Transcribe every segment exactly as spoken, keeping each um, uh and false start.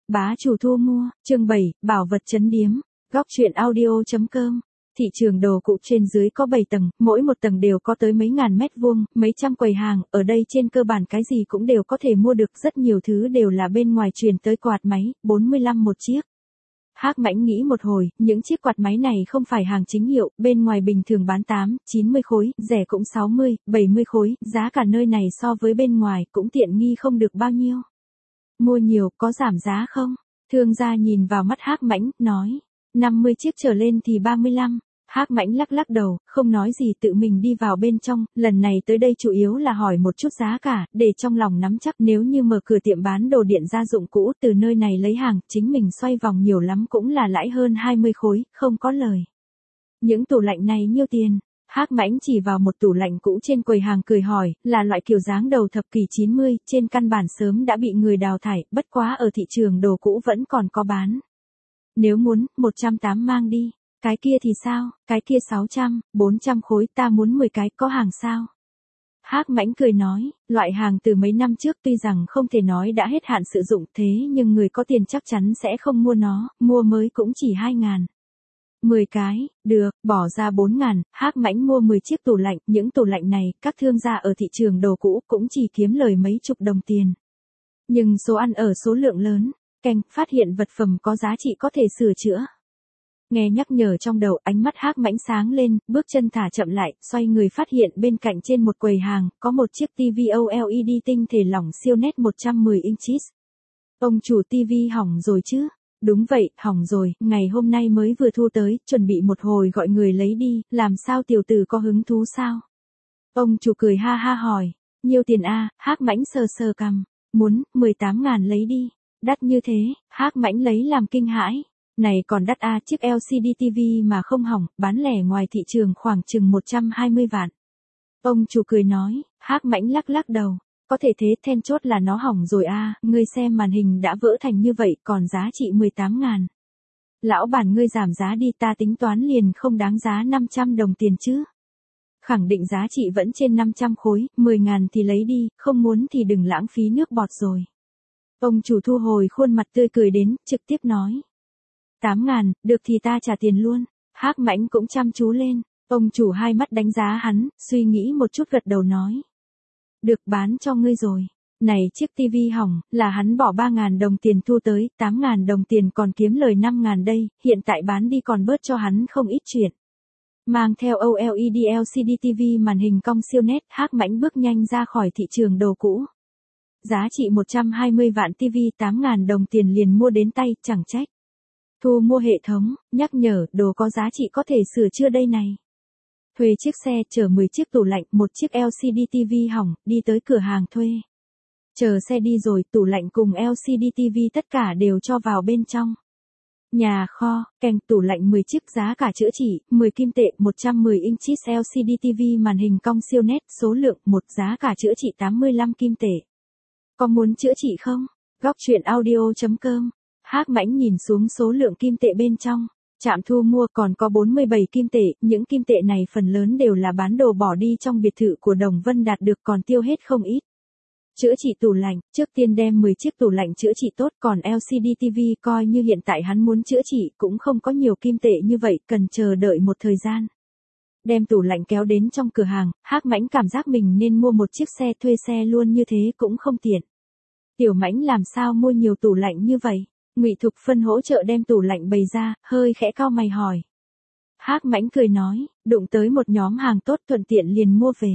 Bá chủ thu mua, chương bảy, bảo vật trấn điếm, góc truyện audio.com. Thị trường đồ cụ trên dưới có bảy tầng, mỗi một tầng đều có tới mấy ngàn mét vuông, mấy trăm quầy hàng, ở đây trên cơ bản cái gì cũng đều có thể mua được, rất nhiều thứ đều là bên ngoài truyền tới quạt máy, bốn mươi lăm một chiếc. Hắc Mãnh nghĩ một hồi, những chiếc quạt máy này không phải hàng chính hiệu, bên ngoài bình thường bán tám, chín mươi khối, rẻ cũng sáu mươi, bảy mươi khối, giá cả nơi này so với bên ngoài cũng tiện nghi không được bao nhiêu. Mua nhiều, có giảm giá không? Thương gia nhìn vào mắt Hắc Mãnh, nói, năm mươi chiếc trở lên thì ba mươi lăm. Hắc Mãnh lắc lắc đầu, không nói gì tự mình đi vào bên trong, lần này tới đây chủ yếu là hỏi một chút giá cả, để trong lòng nắm chắc nếu như mở cửa tiệm bán đồ điện gia dụng cũ từ nơi này lấy hàng, chính mình xoay vòng nhiều lắm cũng là lãi hơn hai mươi khối, không có lời. Những tủ lạnh này nhiêu tiền? Hắc Mãnh chỉ vào một tủ lạnh cũ trên quầy hàng cười hỏi, là loại kiểu dáng đầu thập kỷ chín mươi, trên căn bản sớm đã bị người đào thải, bất quá ở thị trường đồ cũ vẫn còn có bán. Nếu muốn, một trăm tám mang đi. Cái kia thì sao, cái kia sáu trăm, bốn trăm khối, ta muốn mười cái, có hàng sao? Hắc Mãnh cười nói, loại hàng từ mấy năm trước tuy rằng không thể nói đã hết hạn sử dụng thế nhưng người có tiền chắc chắn sẽ không mua nó, mua mới cũng chỉ hai ngàn. mười cái, được, bỏ ra bốn ngàn, Hắc Mãnh mua mười chiếc tủ lạnh, những tủ lạnh này, các thương gia ở thị trường đồ cũ cũng chỉ kiếm lời mấy chục đồng tiền. Nhưng số ăn ở số lượng lớn, canh, phát hiện vật phẩm có giá trị có thể sửa chữa. Nghe nhắc nhở trong đầu, ánh mắt Hắc Mãnh sáng lên, bước chân thả chậm lại, xoay người phát hiện bên cạnh trên một quầy hàng, có một chiếc ti vi ô lờ e đê tinh thể lỏng siêu nét một trăm mười inches. Ông chủ tivi hỏng rồi chứ? Đúng vậy, hỏng rồi, ngày hôm nay mới vừa thu tới, chuẩn bị một hồi gọi người lấy đi, làm sao tiểu tử có hứng thú sao? Ông chủ cười ha ha hỏi, nhiêu tiền a? Hắc Mãnh sờ sờ cằm, muốn, mười tám ngàn lấy đi. Đắt như thế, Hắc Mãnh lấy làm kinh hãi. Này còn đắt a, chiếc lờ xê đê tivi mà không hỏng, bán lẻ ngoài thị trường khoảng chừng một trăm hai mươi vạn. Ông chủ cười nói, Hắc Mãnh lắc lắc đầu, có thể thế, then chốt là nó hỏng rồi a, ngươi xem màn hình đã vỡ thành như vậy, còn giá trị mười tám ngàn. Lão bản ngươi giảm giá đi, ta tính toán liền không đáng giá năm trăm đồng tiền chứ. Khẳng định giá trị vẫn trên năm trăm khối, mười ngàn thì lấy đi, không muốn thì đừng lãng phí nước bọt rồi. Ông chủ thu hồi khuôn mặt tươi cười đến, trực tiếp nói. tám ngàn, được thì ta trả tiền luôn. Hắc Mãnh cũng chăm chú lên, ông chủ hai mắt đánh giá hắn, suy nghĩ một chút gật đầu nói. Được, bán cho ngươi rồi. Này chiếc tivi hỏng, là hắn bỏ ba ngàn đồng tiền thu tới, tám ngàn đồng tiền còn kiếm lời năm ngàn đây, hiện tại bán đi còn bớt cho hắn không ít chuyện. Mang theo ô lờ e đê lờ xê đê tivi màn hình cong siêu nét, Hắc Mãnh bước nhanh ra khỏi thị trường đồ cũ. Giá trị một trăm hai mươi vạn tivi tám ngàn đồng tiền liền mua đến tay, chẳng trách. Thu mua hệ thống, nhắc nhở, đồ có giá trị có thể sửa chữa đây này. Thuê chiếc xe, chở mười chiếc tủ lạnh, một chiếc lờ xê đê tivi hỏng, đi tới cửa hàng thuê. Chờ xe đi rồi, tủ lạnh cùng lờ xê đê tivi tất cả đều cho vào bên trong. Nhà kho, kèm tủ lạnh mười chiếc, giá cả chữa trị, mười kim tệ, một trăm mười inches lờ xê đê tivi màn hình cong siêu nét, số lượng, một, giá cả chữa trị tám mươi lăm kim tệ. Có muốn chữa trị không? Góc truyện audio.com. Hắc Mãnh nhìn xuống số lượng kim tệ bên trong, trạm thu mua còn có bốn mươi bảy kim tệ, những kim tệ này phần lớn đều là bán đồ bỏ đi trong biệt thự của Đồng Vân đạt được còn tiêu hết không ít. Chữa trị tủ lạnh, trước tiên đem mười chiếc tủ lạnh chữa trị tốt, còn lờ xê đê tivi coi như hiện tại hắn muốn chữa trị cũng không có nhiều kim tệ như vậy, cần chờ đợi một thời gian. Đem tủ lạnh kéo đến trong cửa hàng, Hắc Mãnh cảm giác mình nên mua một chiếc xe, thuê xe luôn như thế cũng không tiện. Tiểu Mãnh làm sao mua nhiều tủ lạnh như vậy? Ngụy Thục Phân hỗ trợ đem tủ lạnh bày ra, hơi khẽ cau mày hỏi. Hắc Mãnh cười nói, đụng tới một nhóm hàng tốt thuận tiện liền mua về.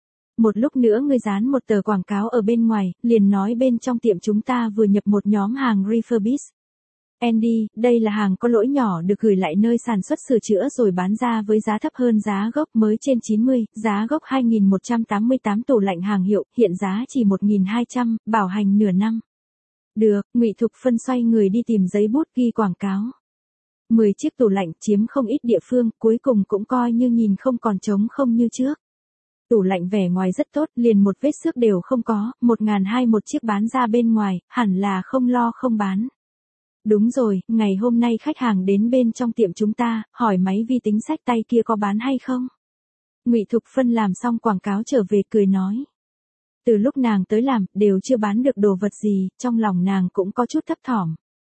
Một lúc nữa ngươi dán một tờ quảng cáo ở bên ngoài, liền nói bên trong tiệm chúng ta vừa nhập một nhóm hàng refurbish. Andy, đây là hàng có lỗi nhỏ được gửi lại nơi sản xuất sửa chữa rồi bán ra với giá thấp hơn giá gốc, mới trên chín mươi, giá gốc hai nghìn một trăm tám mươi tám, tủ lạnh hàng hiệu, hiện giá chỉ một nghìn hai trăm, bảo hành nửa năm. Được, Ngụy Thục Phân xoay người đi tìm giấy bút ghi quảng cáo. mười chiếc tủ lạnh chiếm không ít địa phương, cuối cùng cũng coi như nhìn không còn trống không như trước. Tủ lạnh vẻ ngoài rất tốt, liền một vết xước đều không có, một nghìn hai trăm một chiếc bán ra bên ngoài, hẳn là không lo không bán. Đúng rồi, ngày hôm nay khách hàng đến bên trong tiệm chúng ta, hỏi máy vi tính xách tay kia có bán hay không? Ngụy Thục Phân làm xong quảng cáo trở về cười nói. Từ lúc nàng tới làm, đều chưa bán được đồ vật gì, trong lòng nàng cũng có chút thấp thỏm.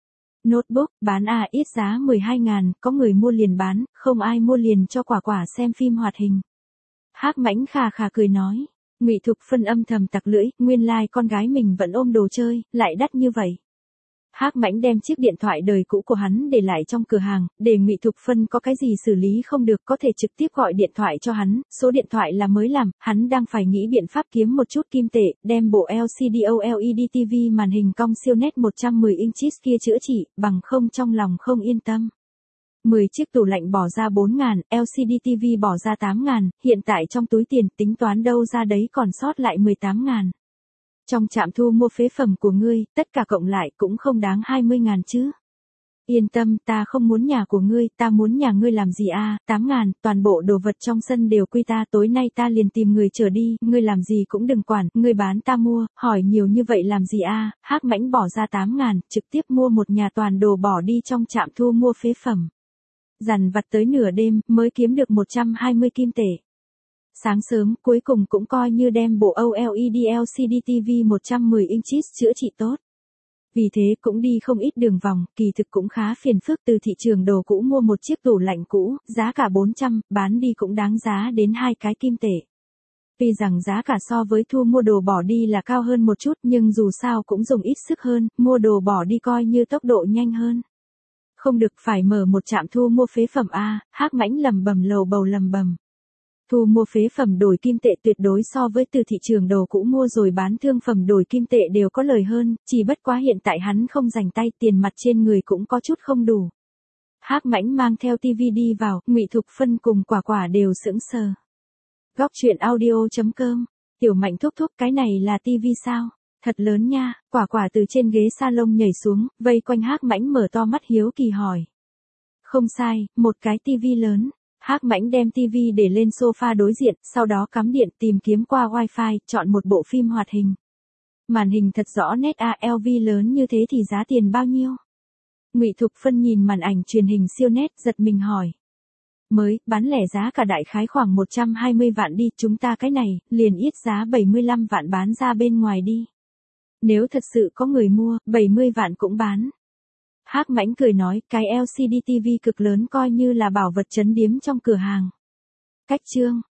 Notebook, bán à, ít giá mười hai ngàn, có người mua liền bán, không ai mua liền cho quả quả xem phim hoạt hình. Hắc Mãnh khà khà cười nói. Ngụy Thục Phân âm thầm tặc lưỡi, nguyên lai like con gái mình vẫn ôm đồ chơi, lại đắt như vậy. Hắc Mãnh đem chiếc điện thoại đời cũ của hắn để lại trong cửa hàng, để Ngụy Thục Phân có cái gì xử lý không được có thể trực tiếp gọi điện thoại cho hắn, số điện thoại là mới làm, hắn đang phải nghĩ biện pháp kiếm một chút kim tệ, đem bộ lờ xê đê ô lờ e đê ti vi màn hình cong siêu nét một trăm mười inches kia chữa trị, bằng không trong lòng không yên tâm. mười chiếc tủ lạnh bỏ ra bốn ngàn, lờ xê đê ti vi bỏ ra tám ngàn, hiện tại trong túi tiền tính toán đâu ra đấy còn sót lại mười tám ngàn. Trong trạm thu mua phế phẩm của ngươi, tất cả cộng lại cũng không đáng hai mươi ngàn chứ. Yên tâm, ta không muốn nhà của ngươi, ta muốn nhà ngươi làm gì a? tám ngàn, toàn bộ đồ vật trong sân đều quy ta, tối nay ta liền tìm người chở đi, ngươi làm gì cũng đừng quản, ngươi bán ta mua, hỏi nhiều như vậy làm gì a? Hắc Mãnh bỏ ra tám ngàn, trực tiếp mua một nhà toàn đồ bỏ đi trong trạm thu mua phế phẩm. Dằn vặt tới nửa đêm, mới kiếm được một trăm hai mươi kim tệ. Sáng sớm, cuối cùng cũng coi như đem bộ ô lờ e đê lờ xê đê ti vi một trăm mười inches chữa trị tốt. Vì thế cũng đi không ít đường vòng, kỳ thực cũng khá phiền phức từ thị trường đồ cũ mua một chiếc tủ lạnh cũ, giá cả bốn trăm, bán đi cũng đáng giá đến hai cái kim tệ. Tuy rằng giá cả so với thu mua đồ bỏ đi là cao hơn một chút nhưng dù sao cũng dùng ít sức hơn, mua đồ bỏ đi coi như tốc độ nhanh hơn. Không được phải mở một trạm thu mua phế phẩm a, Hắc Mãnh lầm bầm lầu bầu lầm bầm. Thu mua phế phẩm đổi kim tệ tuyệt đối so với từ thị trường đồ cũ mua rồi bán thương phẩm đổi kim tệ đều có lời hơn, chỉ bất quá hiện tại hắn không rảnh tay, tiền mặt trên người cũng có chút không đủ. Hắc Mãnh mang theo tivi đi vào, Ngụy Thục Phân cùng Quả Quả đều sững sờ. Góc truyện audio chấm com, Tiểu Mạnh thúc thúc, cái này là tivi sao? Thật lớn nha. Quả Quả từ trên ghế salon nhảy xuống, vây quanh Hắc Mãnh mở to mắt hiếu kỳ hỏi. Không sai, một cái tivi lớn. Hắc Mãnh đem tivi để lên sofa đối diện, sau đó cắm điện tìm kiếm qua wifi, chọn một bộ phim hoạt hình. Màn hình thật rõ nét a, lờ vê lớn như thế thì giá tiền bao nhiêu? Ngụy Thục Phân nhìn màn ảnh truyền hình siêu nét, giật mình hỏi. Mới, bán lẻ giá cả đại khái khoảng một trăm hai mươi vạn đi, chúng ta cái này, liền ít giá bảy mươi lăm vạn bán ra bên ngoài đi. Nếu thật sự có người mua, bảy mươi vạn cũng bán. Hắc Mãnh cười nói, cái lờ xê đê ti vi cực lớn coi như là bảo vật trấn điếm trong cửa hàng. Cách chương